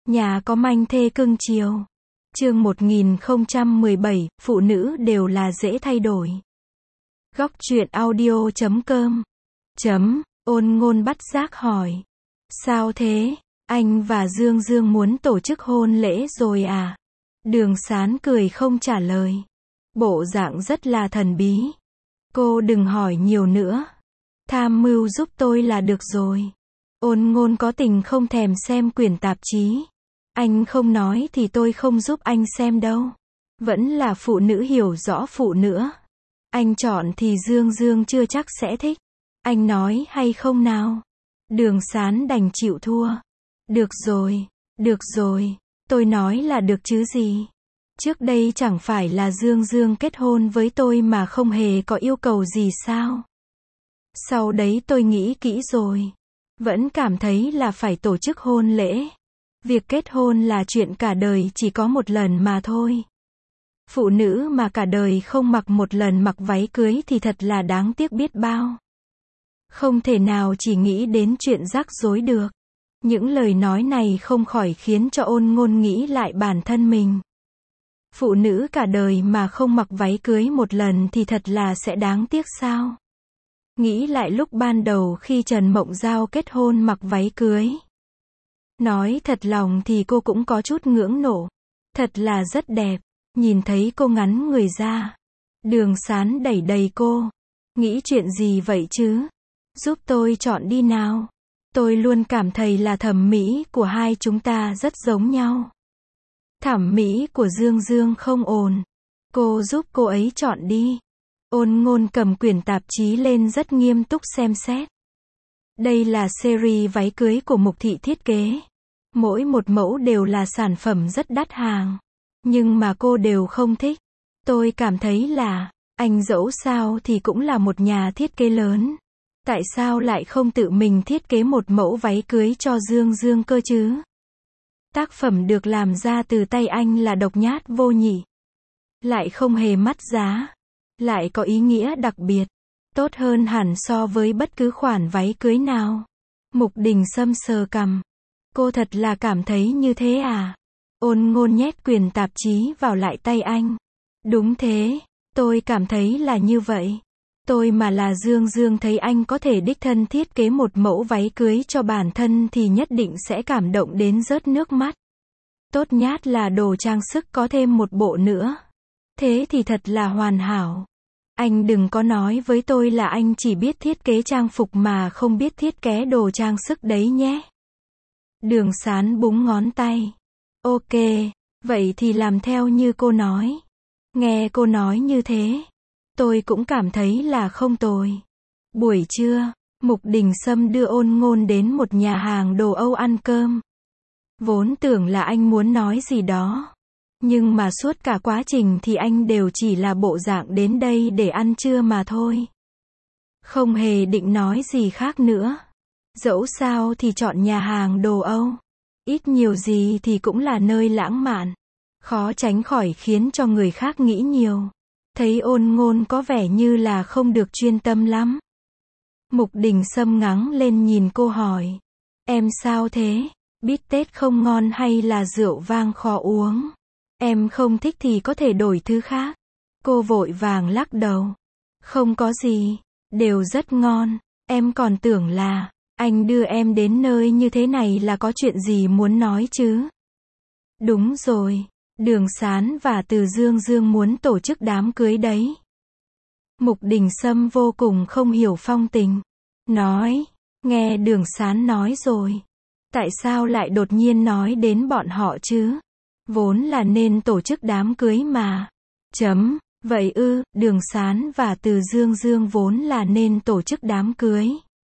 Nhà có manh thê cưng chiều. Chương 1017, phụ nữ đều là dễ thay đổi. Góc truyện audio.com. Ôn Ngôn bắt giác hỏi. Sao thế? Anh và Dương Dương muốn tổ chức hôn lễ rồi à? Đường Sán cười không trả lời. Bộ dạng rất là thần bí. Cô đừng hỏi nhiều nữa. Tham mưu giúp tôi là được rồi. Ôn Ngôn có tình không thèm xem quyển tạp chí. Anh không nói thì tôi không giúp anh xem đâu. Vẫn là phụ nữ hiểu rõ phụ nữ. Anh chọn thì Dương Dương chưa chắc sẽ thích. Anh nói hay không nào? Đường Sán đành chịu thua. Được rồi, tôi nói là được chứ gì. Trước đây chẳng phải là Dương Dương kết hôn với tôi mà không hề có yêu cầu gì sao? Sau đấy tôi nghĩ kỹ rồi. Vẫn cảm thấy là phải tổ chức hôn lễ. Việc kết hôn là chuyện cả đời chỉ có một lần mà thôi. Phụ nữ mà cả đời không mặc một lần mặc váy cưới thì thật là đáng tiếc biết bao. Không thể nào chỉ nghĩ đến chuyện rắc rối được. Những lời nói này không khỏi khiến cho Ôn Ngôn nghĩ lại bản thân mình. Phụ nữ cả đời mà không mặc váy cưới một lần thì thật là sẽ đáng tiếc sao? Nghĩ lại lúc ban đầu khi Trần Mộng Giao kết hôn mặc váy cưới. Nói thật lòng thì cô cũng có chút ngưỡng nộ. Thật là rất đẹp. Nhìn thấy cô ngắn người ra. Đường Sán đẩy đẩy cô. Nghĩ chuyện gì vậy chứ? Giúp tôi chọn đi nào. Tôi luôn cảm thấy là thẩm mỹ của hai chúng ta rất giống nhau. Thẩm mỹ của Dương Dương không ổn. Cô giúp cô ấy chọn đi. Ôn Ngôn cầm quyển tạp chí lên rất nghiêm túc xem xét. Đây là series váy cưới của Mục Thị thiết kế. Mỗi một mẫu đều là sản phẩm rất đắt hàng. Nhưng mà cô đều không thích. Tôi cảm thấy là, anh dẫu sao thì cũng là một nhà thiết kế lớn. Tại sao lại không tự mình thiết kế một mẫu váy cưới cho Dương Dương cơ chứ? Tác phẩm được làm ra từ tay anh là độc nhát vô nhị. Lại không hề mắc giá. Lại có ý nghĩa đặc biệt. Tốt hơn hẳn so với bất cứ khoản váy cưới nào. Mục Đình Sâm sờ cằm. Cô thật là cảm thấy như thế à? Ôn Ngôn nhét quyển tạp chí vào lại tay anh. Đúng thế, tôi cảm thấy là như vậy. Tôi mà là Dương Dương thấy anh có thể đích thân thiết kế một mẫu váy cưới cho bản thân thì nhất định sẽ cảm động đến rớt nước mắt. Tốt nhát là đồ trang sức có thêm một bộ nữa. Thế thì thật là hoàn hảo. Anh đừng có nói với tôi là anh chỉ biết thiết kế trang phục mà không biết thiết kế đồ trang sức đấy nhé. Đường Sán búng ngón tay. Ok, vậy thì làm theo như cô nói. Nghe cô nói như thế, tôi cũng cảm thấy là không tồi. Buổi trưa, Mục Đình Sâm đưa Ôn Ngôn đến một nhà hàng đồ Âu ăn cơm. Vốn tưởng là anh muốn nói gì đó. Nhưng mà suốt cả quá trình thì anh đều chỉ là bộ dạng đến đây để ăn trưa mà thôi. Không hề định nói gì khác nữa. Dẫu sao thì chọn nhà hàng đồ Âu. Ít nhiều gì thì cũng là nơi lãng mạn. Khó tránh khỏi khiến cho người khác nghĩ nhiều. Thấy Ôn Ngôn có vẻ như là không được chuyên tâm lắm. Mục Đình Sâm ngắng lên nhìn cô hỏi. Em sao thế? Bít tết không ngon hay là rượu vang khó uống? Em không thích thì có thể đổi thứ khác. Cô vội vàng lắc đầu. Không có gì, đều rất ngon. Em còn tưởng là, anh đưa em đến nơi như thế này là có chuyện gì muốn nói chứ? Đúng rồi, Đường Sán và Từ Dương Dương muốn tổ chức đám cưới đấy. Mục Đình Sâm vô cùng không hiểu phong tình. Nói, nghe Đường Sán nói rồi. Tại sao lại đột nhiên nói đến bọn họ chứ? Vốn là nên tổ chức đám cưới mà. Vậy ư, Đường Sán và Từ Dương Dương vốn là nên tổ chức đám cưới.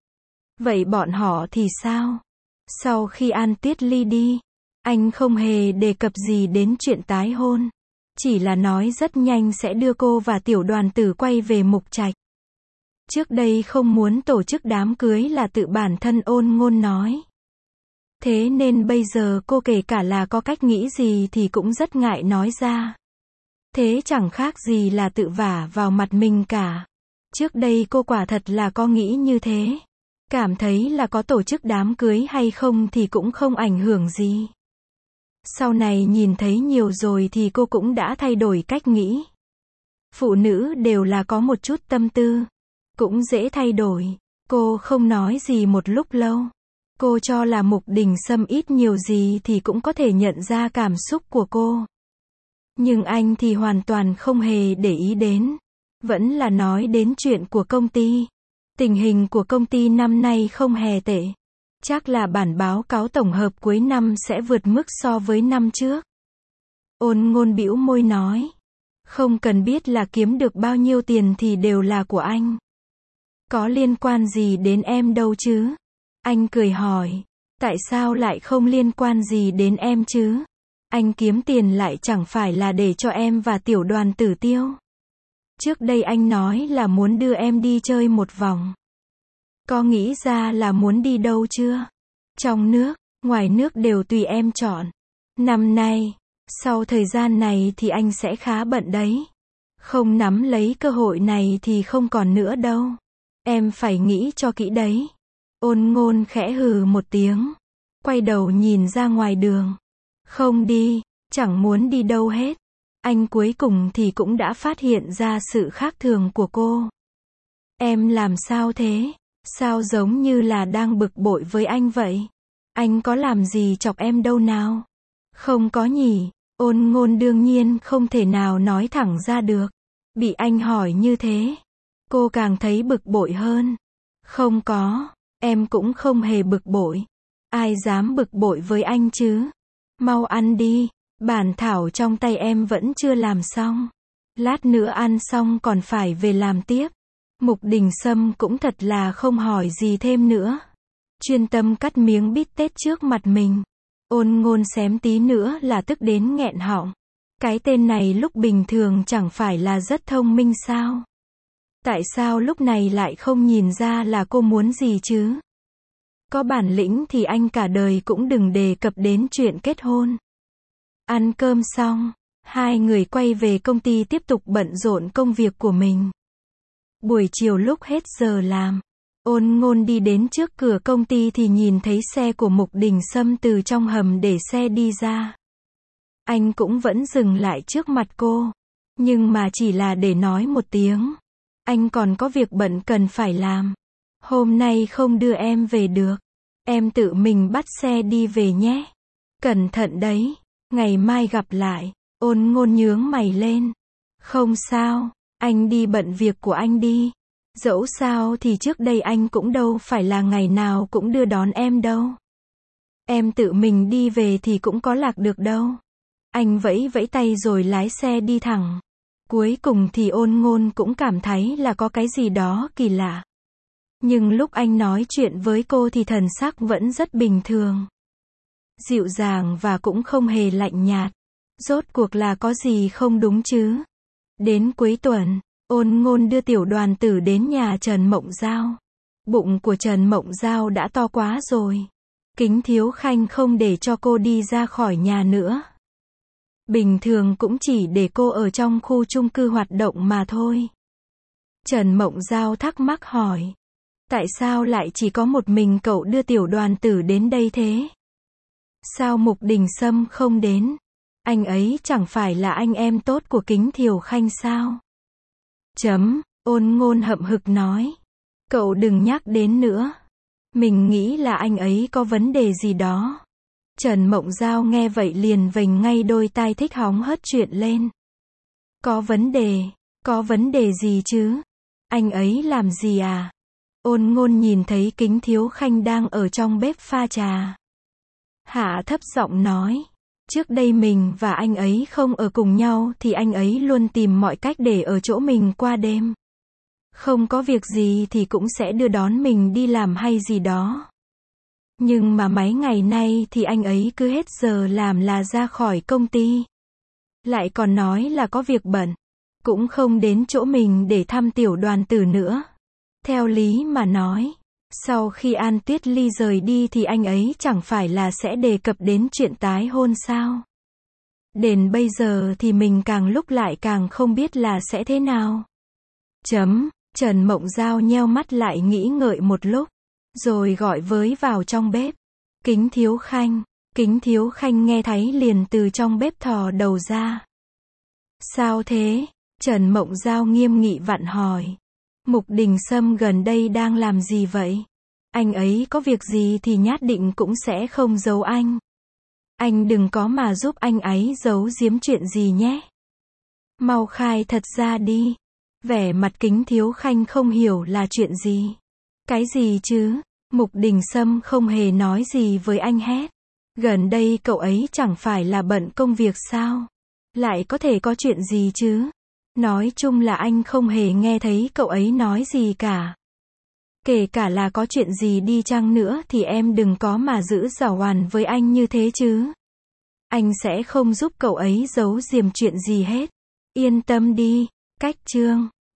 Vậy bọn họ thì sao? Sau khi An Tiết ly đi, anh không hề đề cập gì đến chuyện tái hôn. Chỉ là nói rất nhanh sẽ đưa cô và Tiểu Đoàn Tử quay về Mục Trạch. Trước đây không muốn tổ chức đám cưới là tự bản thân Ôn Ngôn nói. Thế nên bây giờ cô kể cả là có cách nghĩ gì thì cũng rất ngại nói ra. Thế chẳng khác gì là tự vả vào mặt mình cả. Trước đây cô quả thật là có nghĩ như thế. Cảm thấy là có tổ chức đám cưới hay không thì cũng không ảnh hưởng gì. Sau này nhìn thấy nhiều rồi thì cô cũng đã thay đổi cách nghĩ. Phụ nữ đều là có một chút tâm tư, cũng dễ thay đổi. Cô không nói gì một lúc lâu. Cô cho là Mục Đình Sâm ít nhiều gì thì cũng có thể nhận ra cảm xúc của cô. Nhưng anh thì hoàn toàn không hề để ý đến. Vẫn là nói đến chuyện của công ty. Tình hình của công ty năm nay không hề tệ. Chắc là bản báo cáo tổng hợp cuối năm sẽ vượt mức so với năm trước. Ôn Ngôn bĩu môi nói. Không cần biết là kiếm được bao nhiêu tiền thì đều là của anh. Có liên quan gì đến em đâu chứ? Anh cười hỏi. Tại sao lại không liên quan gì đến em chứ? Anh kiếm tiền lại chẳng phải là để cho em và tiểu đoàn tử tiêu. Trước đây anh nói là muốn đưa em đi chơi một vòng. Có nghĩ ra là muốn đi đâu chưa? Trong nước, ngoài nước đều tùy em chọn. Năm nay, sau thời gian này thì anh sẽ khá bận đấy. Không nắm lấy cơ hội này thì không còn nữa đâu. Em phải nghĩ cho kỹ đấy. Ôn Ngôn khẽ hừ một tiếng. Quay đầu nhìn ra ngoài đường. Không đi, chẳng muốn đi đâu hết. Anh cuối cùng thì cũng đã phát hiện ra sự khác thường của cô. Em làm sao thế? Sao giống như là đang bực bội với anh vậy? Anh có làm gì chọc em đâu nào? Không có nhỉ. Ôn Ngôn đương nhiên không thể nào nói thẳng ra được. Bị anh hỏi như thế, cô càng thấy bực bội hơn. Không có, em cũng không hề bực bội. Ai dám bực bội với anh chứ? Mau ăn đi, bản thảo trong tay em vẫn chưa làm xong. Lát nữa ăn xong còn phải về làm tiếp. Mục Đình Sâm cũng thật là không hỏi gì thêm nữa. Chuyên tâm cắt miếng bít tết trước mặt mình. Ôn Ngôn xém tí nữa là tức đến nghẹn họng. Cái tên này lúc bình thường chẳng phải là rất thông minh sao? Tại sao lúc này lại không nhìn ra là cô muốn gì chứ? Có bản lĩnh thì anh cả đời cũng đừng đề cập đến chuyện kết hôn. Ăn cơm xong, hai người quay về công ty tiếp tục bận rộn công việc của mình. Buổi chiều lúc hết giờ làm, Ôn Ngôn đi đến trước cửa công ty thì nhìn thấy xe của Mục Đình Sâm từ trong hầm để xe đi ra. Anh cũng vẫn dừng lại trước mặt cô, nhưng mà chỉ là để nói một tiếng. Anh còn có việc bận cần phải làm. Hôm nay không đưa em về được. Em tự mình bắt xe đi về nhé. Cẩn thận đấy. Ngày mai gặp lại. Ôn Ngôn nhướng mày lên. Không sao, anh đi bận việc của anh đi. Dẫu sao thì trước đây anh cũng đâu phải là ngày nào cũng đưa đón em đâu. Em tự mình đi về thì cũng có lạc được đâu. Anh vẫy vẫy tay rồi lái xe đi thẳng. Cuối cùng thì Ôn Ngôn cũng cảm thấy là có cái gì đó kỳ lạ. Nhưng lúc anh nói chuyện với cô thì thần sắc vẫn rất bình thường. Dịu dàng và cũng không hề lạnh nhạt. Rốt cuộc là có gì không đúng chứ? Đến cuối tuần, Ôn Ngôn đưa tiểu đoàn tử đến nhà Trần Mộng Giao. Bụng của Trần Mộng Giao đã to quá rồi. Kính Thiếu Khanh không để cho cô đi ra khỏi nhà nữa. Bình thường cũng chỉ để cô ở trong khu chung cư hoạt động mà thôi. Trần Mộng Giao thắc mắc hỏi. Tại sao lại chỉ có một mình cậu đưa tiểu đoàn tử đến đây thế? Sao Mục Đình Sâm không đến? Anh ấy chẳng phải là anh em tốt của Kính Thiều Khanh sao? Ôn Ngôn hậm hực nói. Cậu đừng nhắc đến nữa. Mình nghĩ là anh ấy có vấn đề gì đó. Trần Mộng Giao nghe vậy liền vểnh ngay đôi tai thích hóng hớt chuyện lên. Có vấn đề gì chứ? Anh ấy làm gì à? Ôn Ngôn nhìn thấy Kính Thiếu Khanh đang ở trong bếp pha trà. Hạ thấp giọng nói. Trước đây mình và anh ấy không ở cùng nhau thì anh ấy luôn tìm mọi cách để ở chỗ mình qua đêm. Không có việc gì thì cũng sẽ đưa đón mình đi làm hay gì đó. Nhưng mà mấy ngày nay thì anh ấy cứ hết giờ làm là ra khỏi công ty. Lại còn nói là có việc bận. Cũng không đến chỗ mình để thăm tiểu đoàn tử nữa. Theo lý mà nói, sau khi An Tuyết Ly rời đi thì anh ấy chẳng phải là sẽ đề cập đến chuyện tái hôn sao? Đến bây giờ thì mình càng lúc lại càng không biết là sẽ thế nào. Trần Mộng Giao nheo mắt lại nghĩ ngợi một lúc, rồi gọi với vào trong bếp. Kính Thiếu Khanh, Kính Thiếu Khanh nghe thấy liền từ trong bếp thò đầu ra. Sao thế? Trần Mộng Giao nghiêm nghị vặn hỏi. Mục Đình Sâm gần đây đang làm gì vậy? Anh ấy có việc gì thì nhất định cũng sẽ không giấu anh. Anh đừng có mà giúp anh ấy giấu giếm chuyện gì nhé. Mau khai thật ra đi. Vẻ mặt Kính Thiếu Khanh không hiểu là chuyện gì. Cái gì chứ? Mục Đình Sâm không hề nói gì với anh hết. Gần đây cậu ấy chẳng phải là bận công việc sao? Lại có thể có chuyện gì chứ? Nói chung là anh không hề nghe thấy cậu ấy nói gì cả. Kể cả là có chuyện gì đi chăng nữa thì em đừng có mà giữ giảo hoàn với anh như thế chứ. Anh sẽ không giúp cậu ấy giấu giếm chuyện gì hết. Yên tâm đi. Cách chương